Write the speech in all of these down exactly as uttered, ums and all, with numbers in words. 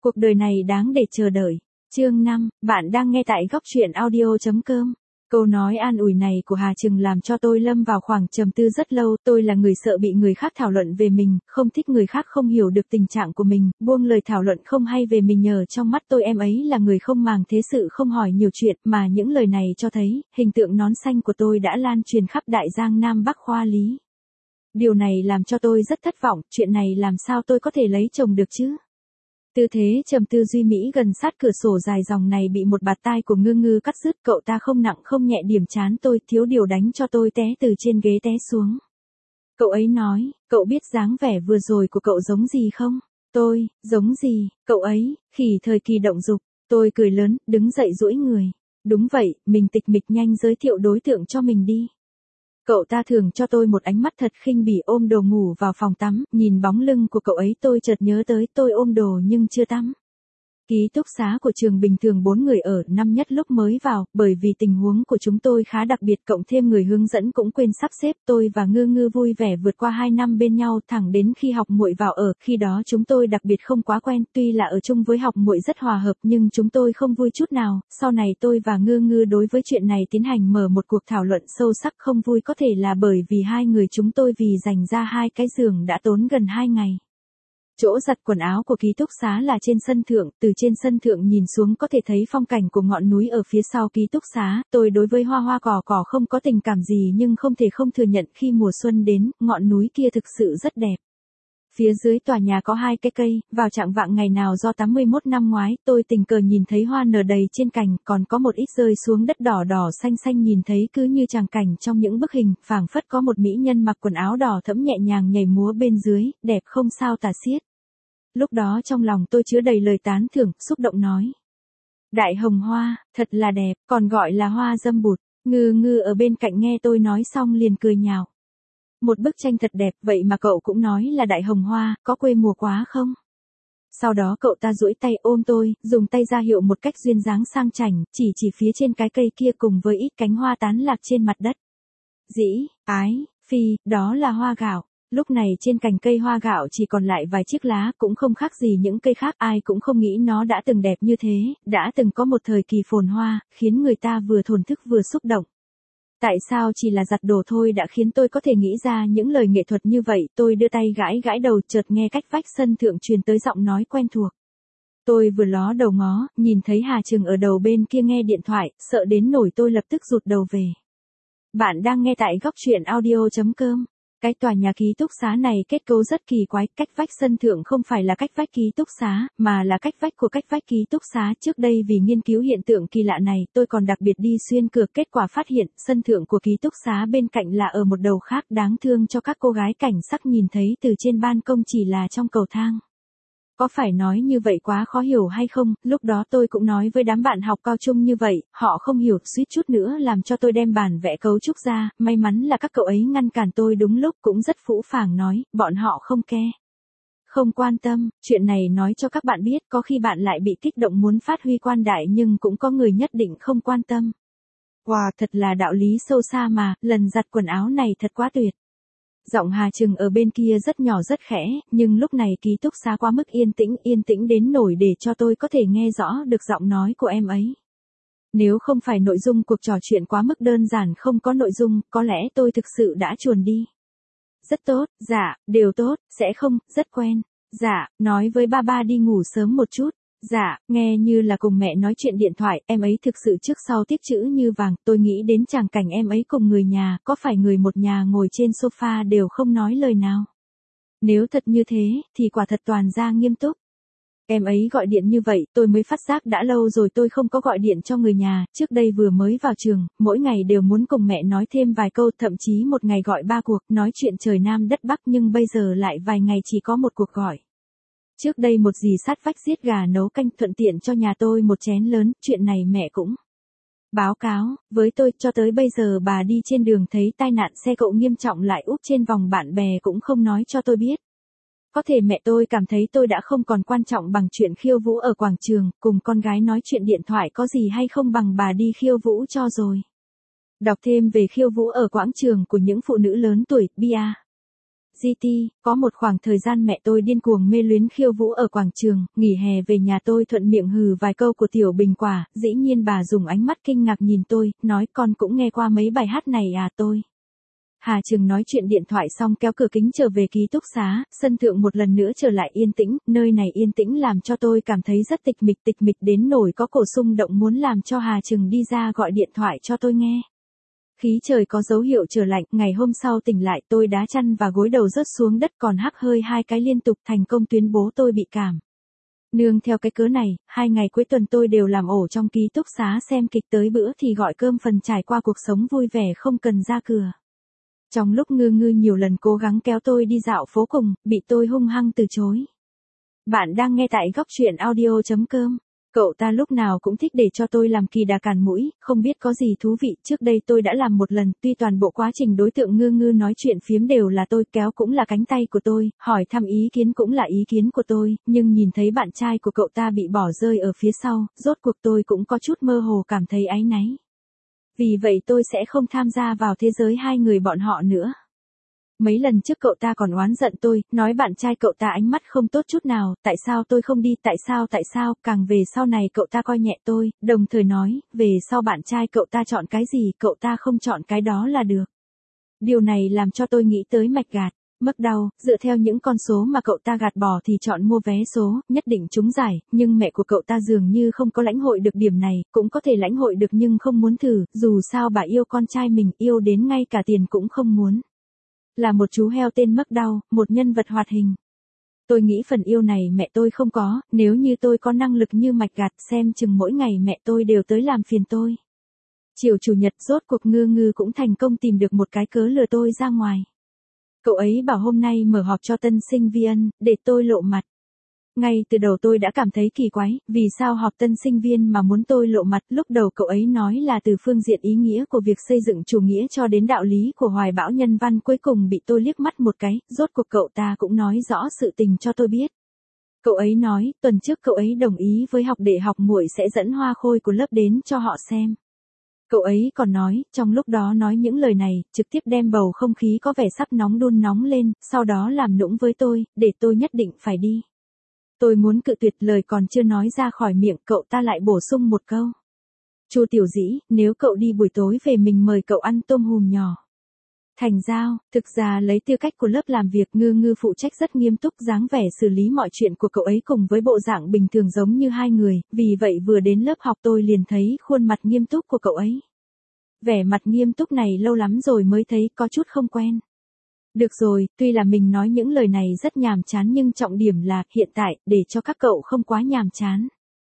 Cuộc đời này đáng để chờ đợi. Chương năm, bạn đang nghe tại góc truyện audio chấm com. Câu nói an ủi này của Hà Trừng làm cho tôi lâm vào khoảng trầm tư rất lâu. Tôi là người sợ bị người khác thảo luận về mình, không thích người khác không hiểu được tình trạng của mình, buông lời thảo luận không hay về mình. Nhờ trong mắt tôi em ấy là người không màng thế sự, không hỏi nhiều chuyện, mà những lời này cho thấy, hình tượng nón xanh của tôi đã lan truyền khắp đại giang Nam Bắc Khoa Lý. Điều này làm cho tôi rất thất vọng, chuyện này làm sao tôi có thể lấy chồng được chứ? Tư thế trầm tư duy mỹ gần sát cửa sổ dài dòng này bị một bạt tai của Ngư Ngư cắt dứt. Cậu ta không nặng không nhẹ điểm trán tôi, thiếu điều đánh cho tôi té từ trên ghế té xuống. Cậu ấy nói, cậu biết dáng vẻ vừa rồi của cậu giống gì không? Tôi, giống gì? Cậu ấy, khỉ thời kỳ động dục. Tôi cười lớn, đứng dậy duỗi người. Đúng vậy, mình tịch mịch nhanh giới thiệu đối tượng cho mình đi. Cậu ta thường cho tôi một ánh mắt thật khinh bỉ, ôm đồ ngủ vào phòng tắm, nhìn bóng lưng của cậu ấy tôi chợt nhớ tới tôi ôm đồ nhưng chưa tắm. Ký túc xá của trường bình thường bốn người ở, năm nhất lúc mới vào, bởi vì tình huống của chúng tôi khá đặc biệt, cộng thêm người hướng dẫn cũng quên sắp xếp, tôi và Ngư Ngư vui vẻ vượt qua hai năm bên nhau, thẳng đến khi học muội vào ở. Khi đó chúng tôi đặc biệt không quá quen, tuy là ở chung với học muội rất hòa hợp nhưng chúng tôi không vui chút nào. Sau này tôi và Ngư Ngư đối với chuyện này tiến hành mở một cuộc thảo luận sâu sắc. Không vui có thể là bởi vì hai người chúng tôi vì dành ra hai cái giường đã tốn gần hai ngày. Chỗ giặt quần áo của ký túc xá là trên sân thượng, từ trên sân thượng nhìn xuống có thể thấy phong cảnh của ngọn núi ở phía sau ký túc xá. Tôi đối với hoa hoa cỏ cỏ không có tình cảm gì nhưng không thể không thừa nhận khi mùa xuân đến, ngọn núi kia thực sự rất đẹp. Phía dưới tòa nhà có hai cái cây, vào trạng vạng ngày nào do tám mươi mốt năm ngoái, tôi tình cờ nhìn thấy hoa nở đầy trên cành, còn có một ít rơi xuống đất đỏ đỏ xanh xanh, nhìn thấy cứ như tràng cảnh trong những bức hình, phảng phất có một mỹ nhân mặc quần áo đỏ thẫm nhẹ nhàng nhảy múa bên dưới, đẹp không sao tả xiết. Lúc đó trong lòng tôi chứa đầy lời tán thưởng, xúc động nói. Đại hồng hoa, thật là đẹp, còn gọi là hoa dâm bụt. Ngư Ngư ở bên cạnh nghe tôi nói xong liền cười nhạo. Một bức tranh thật đẹp, vậy mà cậu cũng nói là đại hồng hoa, có quê mùa quá không? Sau đó cậu ta duỗi tay ôm tôi, dùng tay ra hiệu một cách duyên dáng sang chảnh, chỉ chỉ phía trên cái cây kia cùng với ít cánh hoa tán lạc trên mặt đất. Dĩ, ái, phi, đó là hoa gạo. Lúc này trên cành cây hoa gạo chỉ còn lại vài chiếc lá, cũng không khác gì những cây khác, ai cũng không nghĩ nó đã từng đẹp như thế, đã từng có một thời kỳ phồn hoa, khiến người ta vừa thổn thức vừa xúc động. Tại sao chỉ là giặt đồ thôi đã khiến tôi có thể nghĩ ra những lời nghệ thuật như vậy? Tôi đưa tay gãi gãi đầu, chợt nghe cách vách sân thượng truyền tới giọng nói quen thuộc. Tôi vừa ló đầu ngó, nhìn thấy Hà Trừng ở đầu bên kia nghe điện thoại, sợ đến nổi tôi lập tức rụt đầu về. Bạn đang nghe tại góc truyện audio chấm com. Cái tòa nhà ký túc xá này kết cấu rất kỳ quái, cách vách sân thượng không phải là cách vách ký túc xá, mà là cách vách của cách vách ký túc xá. Trước đây vì nghiên cứu hiện tượng kỳ lạ này, tôi còn đặc biệt đi xuyên cửa, kết quả phát hiện, sân thượng của ký túc xá bên cạnh là ở một đầu khác, đáng thương cho các cô gái cảnh sắc nhìn thấy từ trên ban công chỉ là trong cầu thang. Có phải nói như vậy quá khó hiểu hay không? Lúc đó tôi cũng nói với đám bạn học cao trung như vậy, họ không hiểu, suýt chút nữa làm cho tôi đem bản vẽ cấu trúc ra, may mắn là các cậu ấy ngăn cản tôi đúng lúc, cũng rất phũ phàng nói, bọn họ không ke. Không quan tâm, chuyện này nói cho các bạn biết, có khi bạn lại bị kích động muốn phát huy quan đại nhưng cũng có người nhất định không quan tâm. Wow, thật là đạo lý sâu xa mà, lần giặt quần áo này thật quá tuyệt. Giọng Hà Trừng ở bên kia rất nhỏ rất khẽ, nhưng lúc này ký túc xá quá mức yên tĩnh, yên tĩnh đến nổi để cho tôi có thể nghe rõ được giọng nói của em ấy. Nếu không phải nội dung cuộc trò chuyện quá mức đơn giản không có nội dung, có lẽ tôi thực sự đã chuồn đi. Rất tốt, dạ, đều tốt, sẽ không, rất quen. Dạ, nói với ba ba đi ngủ sớm một chút. Dạ, nghe như là cùng mẹ nói chuyện điện thoại, em ấy thực sự trước sau tiếc chữ như vàng, tôi nghĩ đến tràng cảnh em ấy cùng người nhà, có phải người một nhà ngồi trên sofa đều không nói lời nào. Nếu thật như thế, thì quả thật toàn ra nghiêm túc. Em ấy gọi điện như vậy, tôi mới phát giác đã lâu rồi tôi không có gọi điện cho người nhà, trước đây vừa mới vào trường, mỗi ngày đều muốn cùng mẹ nói thêm vài câu, thậm chí một ngày gọi ba cuộc, nói chuyện trời Nam đất Bắc, nhưng bây giờ lại vài ngày chỉ có một cuộc gọi. Trước đây một dì sát vách giết gà nấu canh thuận tiện cho nhà tôi một chén lớn, chuyện này mẹ cũng báo cáo với tôi, cho tới bây giờ bà đi trên đường thấy tai nạn xe cộ nghiêm trọng lại úp trên vòng bạn bè cũng không nói cho tôi biết. Có thể mẹ tôi cảm thấy tôi đã không còn quan trọng bằng chuyện khiêu vũ ở quảng trường, cùng con gái nói chuyện điện thoại có gì hay không bằng bà đi khiêu vũ cho rồi. Đọc thêm về khiêu vũ ở quảng trường của những phụ nữ lớn tuổi, bia. giê tê, có một khoảng thời gian mẹ tôi điên cuồng mê luyến khiêu vũ ở quảng trường, nghỉ hè về nhà tôi thuận miệng hừ vài câu của Tiểu Bình Quả, dĩ nhiên bà dùng ánh mắt kinh ngạc nhìn tôi, nói con cũng nghe qua mấy bài hát này à tôi. Hà Trừng nói chuyện điện thoại xong kéo cửa kính trở về ký túc xá, sân thượng một lần nữa trở lại yên tĩnh, nơi này yên tĩnh làm cho tôi cảm thấy rất tịch mịch tịch mịch đến nỗi có cổ xung động muốn làm cho Hà Trừng đi ra gọi điện thoại cho tôi nghe. Khí trời có dấu hiệu trở lạnh, ngày hôm sau tỉnh lại tôi đá chăn và gối đầu rớt xuống đất còn hắt hơi hai cái liên tục thành công tuyên bố tôi bị cảm. Nương theo cái cớ này, hai ngày cuối tuần tôi đều làm ổ trong ký túc xá xem kịch tới bữa thì gọi cơm phần trải qua cuộc sống vui vẻ không cần ra cửa. Trong lúc Ngư Ngư nhiều lần cố gắng kéo tôi đi dạo phố cùng, bị tôi hung hăng từ chối. Bạn đang nghe tại góc truyện audio chấm com. Cậu ta lúc nào cũng thích để cho tôi làm kỳ đà cản mũi, không biết có gì thú vị, trước đây tôi đã làm một lần, tuy toàn bộ quá trình đối tượng Ngư Ngư nói chuyện phiếm đều là tôi, kéo cũng là cánh tay của tôi, hỏi thăm ý kiến cũng là ý kiến của tôi, nhưng nhìn thấy bạn trai của cậu ta bị bỏ rơi ở phía sau, rốt cuộc tôi cũng có chút mơ hồ cảm thấy áy náy. Vì vậy tôi sẽ không tham gia vào thế giới hai người bọn họ nữa. Mấy lần trước cậu ta còn oán giận tôi, nói bạn trai cậu ta ánh mắt không tốt chút nào, tại sao tôi không đi, tại sao tại sao, càng về sau này cậu ta coi nhẹ tôi, đồng thời nói, về sau bạn trai cậu ta chọn cái gì, cậu ta không chọn cái đó là được. Điều này làm cho tôi nghĩ tới mạch gạt, mất đau, dựa theo những con số mà cậu ta gạt bỏ thì chọn mua vé số, nhất định trúng giải, nhưng mẹ của cậu ta dường như không có lãnh hội được điểm này, cũng có thể lãnh hội được nhưng không muốn thử, dù sao bà yêu con trai mình, yêu đến ngay cả tiền cũng không muốn. Là một chú heo tên Mất Đau, một nhân vật hoạt hình. Tôi nghĩ phần yêu này mẹ tôi không có, nếu như tôi có năng lực như mạch gạt xem chừng mỗi ngày mẹ tôi đều tới làm phiền tôi. Chiều chủ nhật rốt cuộc Ngư Ngư cũng thành công tìm được một cái cớ lừa tôi ra ngoài. Cậu ấy bảo hôm nay mở họp cho tân sinh viên, để tôi lộ mặt. Ngay từ đầu tôi đã cảm thấy kỳ quái, vì sao họp tân sinh viên mà muốn tôi lộ mặt, lúc đầu cậu ấy nói là từ phương diện ý nghĩa của việc xây dựng chủ nghĩa cho đến đạo lý của hoài bão nhân văn, cuối cùng bị tôi liếc mắt một cái, rốt cuộc cậu ta cũng nói rõ sự tình cho tôi biết. Cậu ấy nói, tuần trước cậu ấy đồng ý với học đệ học muội sẽ dẫn Hoa Khôi của lớp đến cho họ xem. Cậu ấy còn nói, trong lúc đó nói những lời này, trực tiếp đem bầu không khí có vẻ sắp nóng đun nóng lên, sau đó làm nũng với tôi, để tôi nhất định phải đi. Tôi muốn cự tuyệt, lời còn chưa nói ra khỏi miệng, cậu ta lại bổ sung một câu. Chu Tiểu Dĩ, nếu cậu đi buổi tối về mình mời cậu ăn tôm hùm nhỏ. Thành giao, thực ra lấy tư cách của lớp làm việc, Ngư Ngư phụ trách rất nghiêm túc, dáng vẻ xử lý mọi chuyện của cậu ấy cùng với bộ dạng bình thường giống như hai người, vì vậy vừa đến lớp học tôi liền thấy khuôn mặt nghiêm túc của cậu ấy. Vẻ mặt nghiêm túc này lâu lắm rồi mới thấy, có chút không quen. Được rồi, tuy là mình nói những lời này rất nhàm chán nhưng trọng điểm là, hiện tại, để cho các cậu không quá nhàm chán.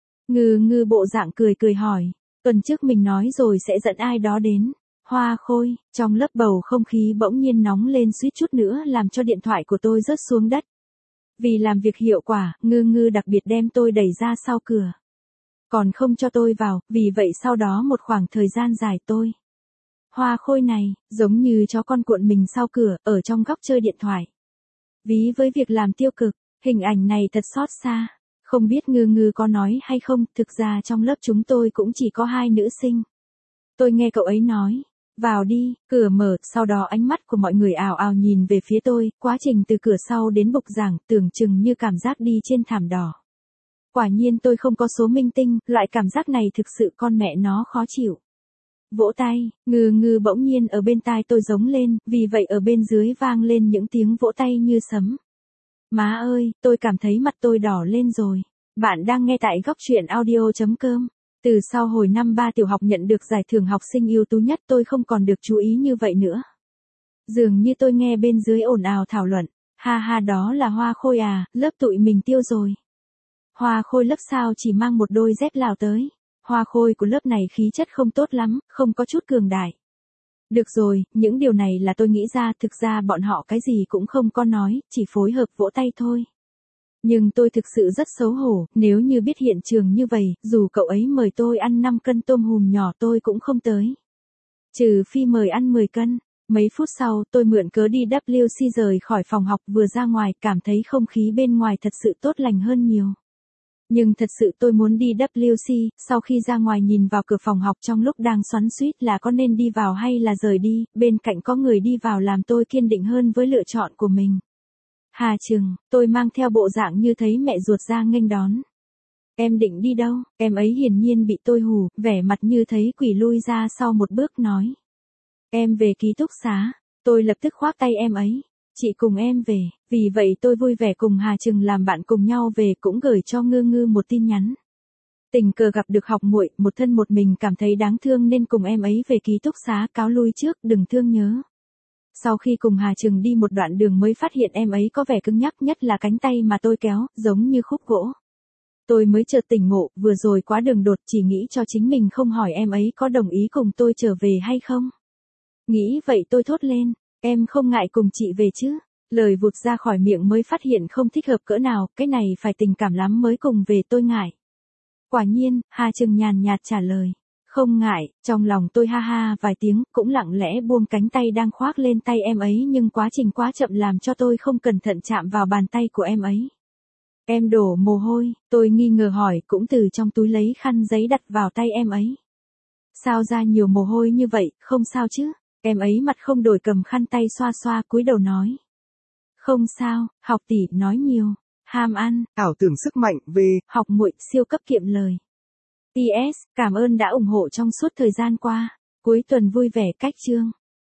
Ngư Ngư bộ dạng cười cười hỏi, tuần trước mình nói rồi sẽ dẫn ai đó đến. Hoa Khôi, trong lớp bầu không khí bỗng nhiên nóng lên suýt chút nữa làm cho điện thoại của tôi rớt xuống đất. Vì làm việc hiệu quả, Ngư Ngư đặc biệt đem tôi đẩy ra sau cửa. Còn không cho tôi vào, vì vậy sau đó một khoảng thời gian dài tôi. Hoa Khôi này, giống như chó con cuộn mình sau cửa, ở trong góc chơi điện thoại. Ví với việc làm tiêu cực, hình ảnh này thật xót xa. Không biết Ngư Ngư có nói hay không, thực ra trong lớp chúng tôi cũng chỉ có hai nữ sinh. Tôi nghe cậu ấy nói, vào đi, cửa mở, sau đó ánh mắt của mọi người ào ào nhìn về phía tôi, quá trình từ cửa sau đến bục giảng, tưởng chừng như cảm giác đi trên thảm đỏ. Quả nhiên tôi không có số minh tinh, loại cảm giác này thực sự con mẹ nó khó chịu. Vỗ tay, Ngư Ngư bỗng nhiên ở bên tai tôi giống lên, vì vậy ở bên dưới vang lên những tiếng vỗ tay như sấm. Má ơi, tôi cảm thấy mặt tôi đỏ lên rồi. Bạn đang nghe tại góc truyện audio chấm com. Từ sau hồi năm ba tiểu học nhận được giải thưởng học sinh ưu tú nhất tôi không còn được chú ý như vậy nữa. Dường như tôi nghe bên dưới ồn ào thảo luận, ha ha đó là Hoa Khôi à, lớp tụi mình tiêu rồi. Hoa Khôi lớp sao chỉ mang một đôi dép Lào tới. Hoa Khôi của lớp này khí chất không tốt lắm, không có chút cường đại. Được rồi, những điều này là tôi nghĩ ra, thực ra bọn họ cái gì cũng không có nói, chỉ phối hợp vỗ tay thôi. Nhưng tôi thực sự rất xấu hổ, nếu như biết hiện trường như vậy, dù cậu ấy mời tôi ăn năm cân tôm hùm nhỏ tôi cũng không tới. Trừ phi mời ăn mười cân. Mấy phút sau, tôi mượn cớ đi W C rời khỏi phòng học, vừa ra ngoài, cảm thấy không khí bên ngoài thật sự tốt lành hơn nhiều. Nhưng thật sự tôi muốn đi W C, sau khi ra ngoài nhìn vào cửa phòng học trong lúc đang xoắn xuýt là có nên đi vào hay là rời đi, bên cạnh có người đi vào làm tôi kiên định hơn với lựa chọn của mình. Hà Trừng, tôi mang theo bộ dạng như thấy mẹ ruột ra nghênh đón. Em định đi đâu? Em ấy hiển nhiên bị tôi hù, vẻ mặt như thấy quỷ lui ra sau một bước nói. Em về ký túc xá. Tôi lập tức khoác tay em ấy. Chị cùng em về, vì vậy tôi vui vẻ cùng Hà Trừng làm bạn cùng nhau về, cũng gửi cho Ngư Ngư một tin nhắn. Tình cờ gặp được học muội, một thân một mình cảm thấy đáng thương nên cùng em ấy về ký túc xá, cáo lui trước, đừng thương nhớ. Sau khi cùng Hà Trừng đi một đoạn đường mới phát hiện em ấy có vẻ cứng nhắc, nhất là cánh tay mà tôi kéo, giống như khúc gỗ. Tôi mới chợt tỉnh ngộ, vừa rồi quá đường đột, chỉ nghĩ cho chính mình không hỏi em ấy có đồng ý cùng tôi trở về hay không. Nghĩ vậy tôi thốt lên, em không ngại cùng chị về chứ? Lời vụt ra khỏi miệng mới phát hiện không thích hợp cỡ nào, cái này phải tình cảm lắm mới cùng về, tôi ngại. Quả nhiên, Hà Trừng nhàn nhạt trả lời. Không ngại, trong lòng tôi ha ha vài tiếng, cũng lặng lẽ buông cánh tay đang khoác lên tay em ấy, nhưng quá trình quá chậm làm cho tôi không cẩn thận chạm vào bàn tay của em ấy. Em đổ mồ hôi, tôi nghi ngờ hỏi, cũng từ trong túi lấy khăn giấy đặt vào tay em ấy. Sao ra nhiều mồ hôi như vậy, không sao chứ? Em ấy mặt không đổi cầm khăn tay xoa xoa, cúi đầu nói. Không sao, học tỷ nói nhiều, ham ăn, ảo tưởng sức mạnh, về, học muội siêu cấp kiệm lời. pê ét, cảm ơn đã ủng hộ trong suốt thời gian qua, cuối tuần vui vẻ cách chương.